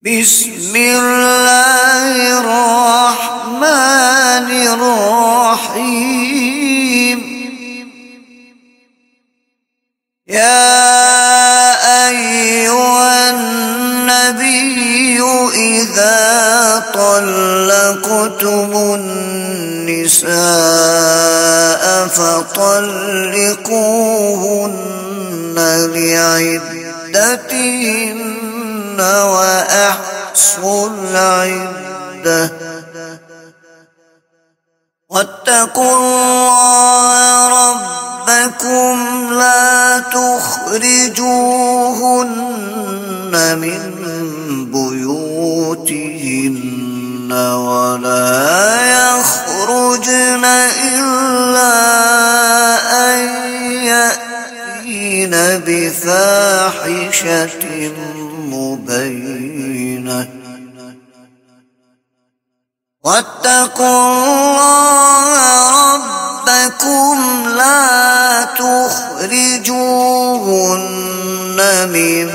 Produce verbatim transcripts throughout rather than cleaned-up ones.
بسم الله الرحمن الرحيم. يا أيها النبي إذا طلقتم النساء فطلقوهن لعدتهن وأحصوا العدة واتقوا الله ربكم لا تخرجوهن من بيوتهن ولا يخرجن إلا أن يأتين بفاحشة مبينة واتقوا الله ربكم لا تخرجوهن من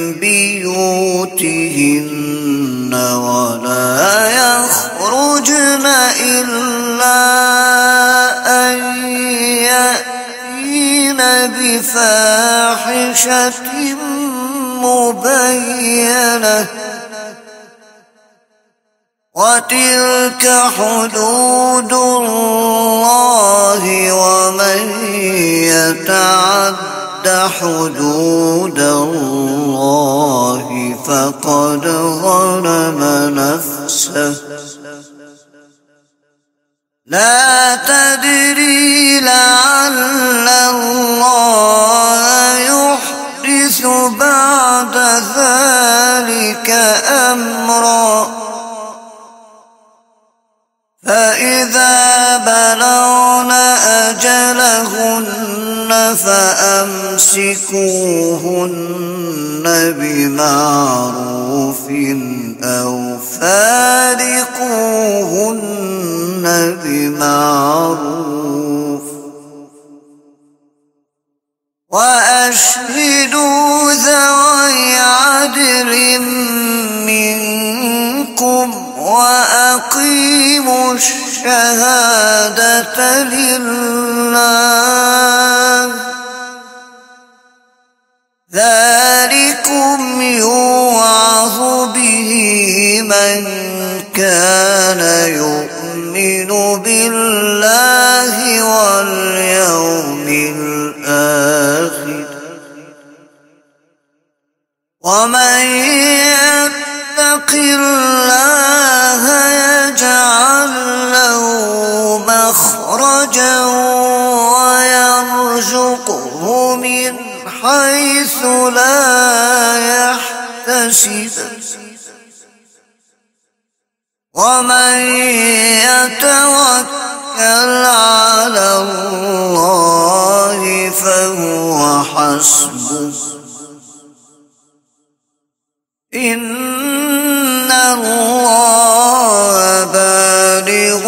بيوتهن ولا يخرجن إلا أن يأتين بفاحشة مبينة وتلك حدود الله ومن يتعد حدود الله فقد ظلم نفسه. لا تدري لعل الله يحدث بعد ذلك أمرا. فإذا بلغن أجلهن فأمسكوهن بمعروف أو فارقوهن بمعروف وأشهدوا ذوي عدل منكم وأقيموا الشهادة لله. ذلكم يوعظ به من كان يؤمن بالله واليوم الآخر ومن يتق الله يجعل له مخرجا ويرزقه من حيث لا يحتسب ومن يتوكل على الله فهو حسبه إن الله بالغ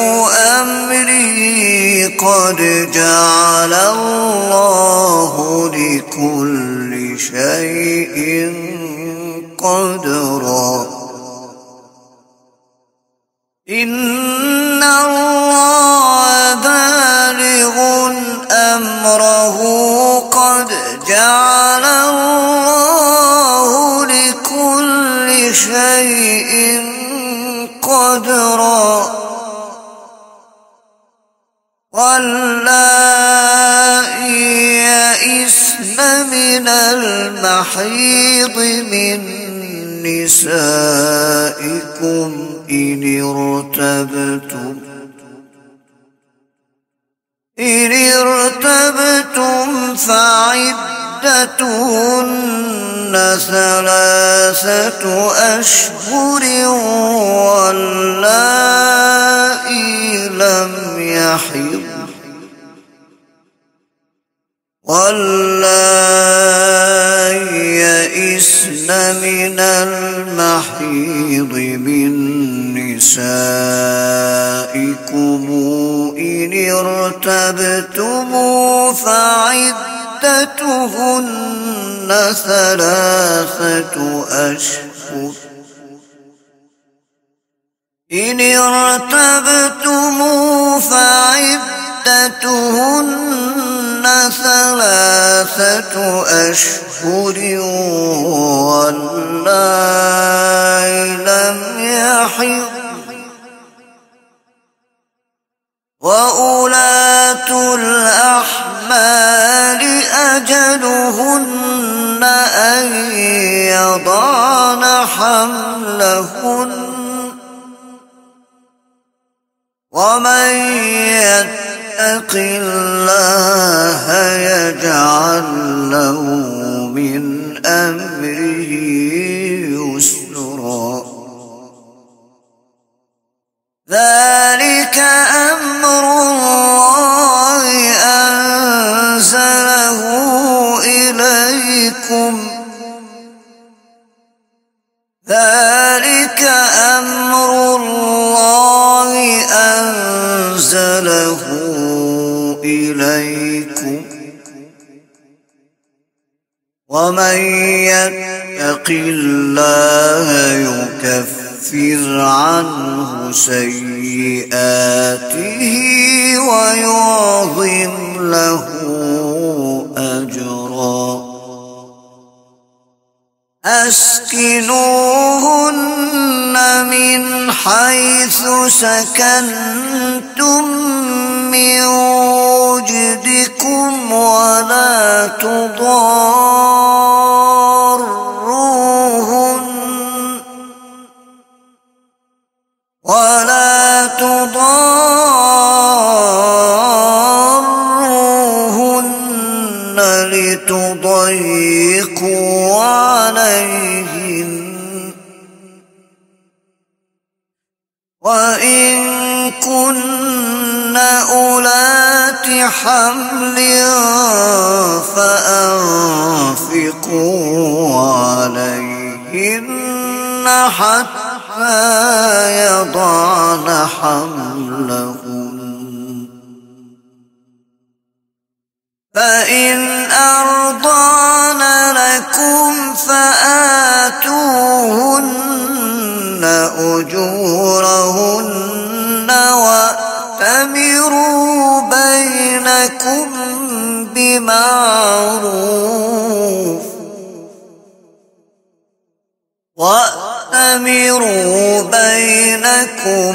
أمره قد جعل الله لكل شيء قدرا. إن الله بالغ أمره قد جعل الله لكل شيء قدرا. واللائي يئسن من المحيض من نسائكم إن ارتبتم إن ارتبتم فعدتهن ثلاثة أشهر واللائي لم يحضن واللائي يئسن من المحيض من نسائكم إن ارتبتم فعدتهن ثلاثة أشهر إن ارتبتم فعدتهن ثلاثة أشهر واللائي لم يحضن وأولاة الأحمال أجلهن أن يضعن حملهن ومن يتق الله يجعل له من أمره يسرا ذلك أمر الله أنزله إليكم ذلك أمر الله أنزله إليكم ومن يتق الله يكفر عنه سيئاته ويعظم له أجرا أسكنوهن من حيث سكنتم من وجدكم ولا تضاروهن ولا تضاروهن لتضيقوا عليهن وإن كن أولات حمل فأنفقوا عليهن حتى يضعن حملهن فإن أرضعن لكم فآتوهن أجورهن وأتمروا بينكم بمعروف وأتمروا بينكم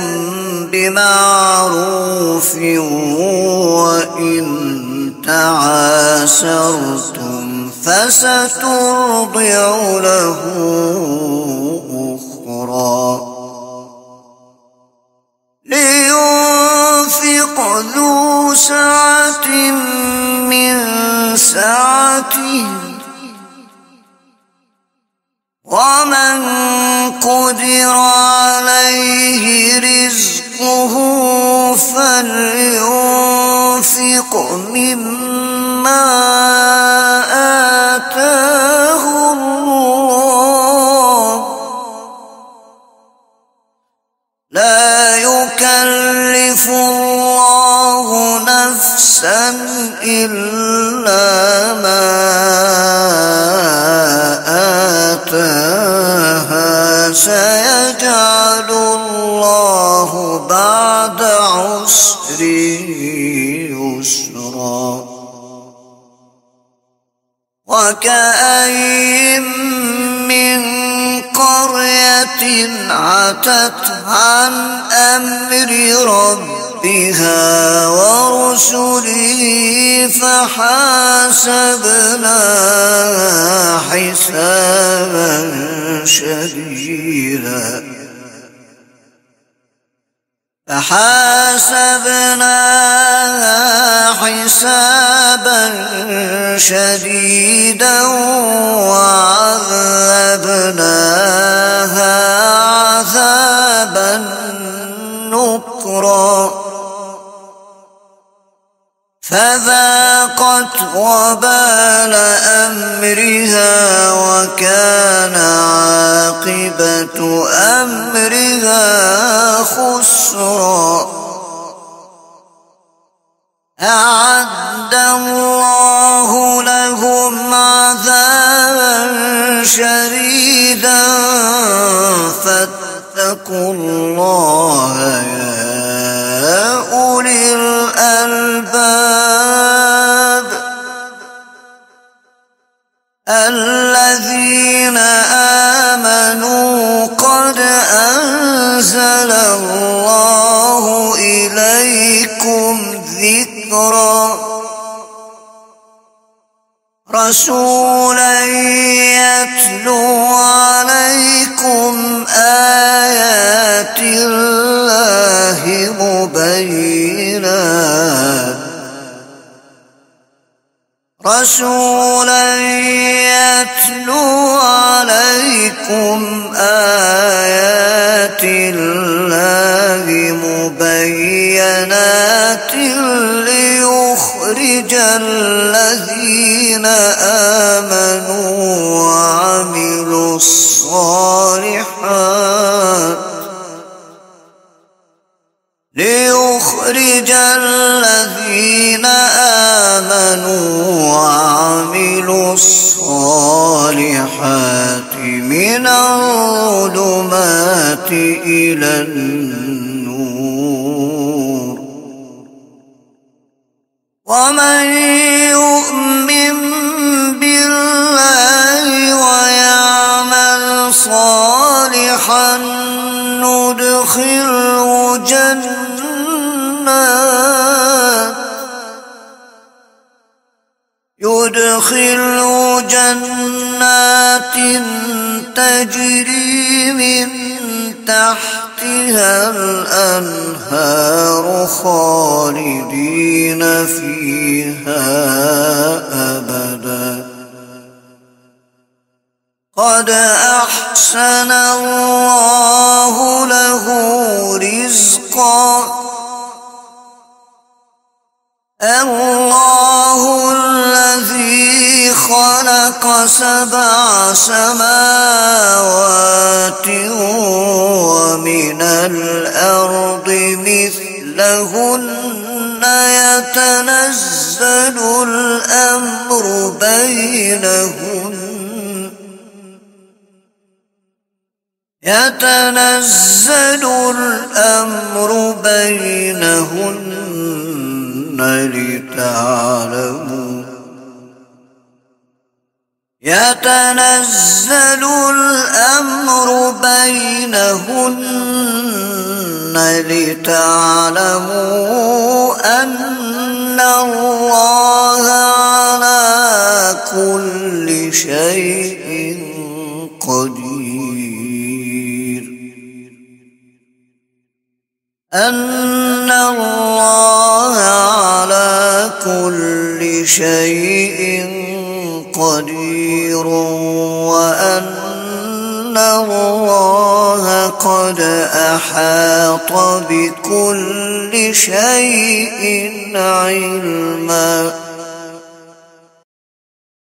بمعروف وإن تعاسرتم فسترضع له أخرى لينفق ذو سعة من سعته ومن قدر عليه رزقه فلينفق مما آتاه الله لا يكلف الله نفسا إلا ما آتاها سيجعل الله بعد عسر يسرا وكأين من قرية عتت عن أمر ربها ورسله فحاسبناها حسابا شديدا فحاسبناها حسابا شديدا وعذبناها عذابا نكرا فذاقت وبال أمرها وكان عاقبة أمرها خسرا أعد الله لهم عذابا شديدا فاتقوا الله رسولا يتلو عليكم آيات الله مبينات رسولا يتلو عليكم آيات الله مبينات ليخرج الذين آمنوا وعملوا الصالحات ليخرج الذين آمنوا وعملوا الصالحات من الظلمات إلى النور ومن يؤمن بالله ويعمل صالحا ندخله جنات يدخله جنات تجري من تحتها الأنهار خالدين فيها أبدا قد أحسن الله له رزقا الله الذي خلق سبع سماوات ومن الأرض مثلهن يتنزل الأمر بينهن يتنزل الأمر بينهن لتعلموا يتنزل الأمر بينهن لتعلموا أن الله على كل شيء قدير أن الله على كل شيء قدير وأن الله قد أحاط بكل شيء علما.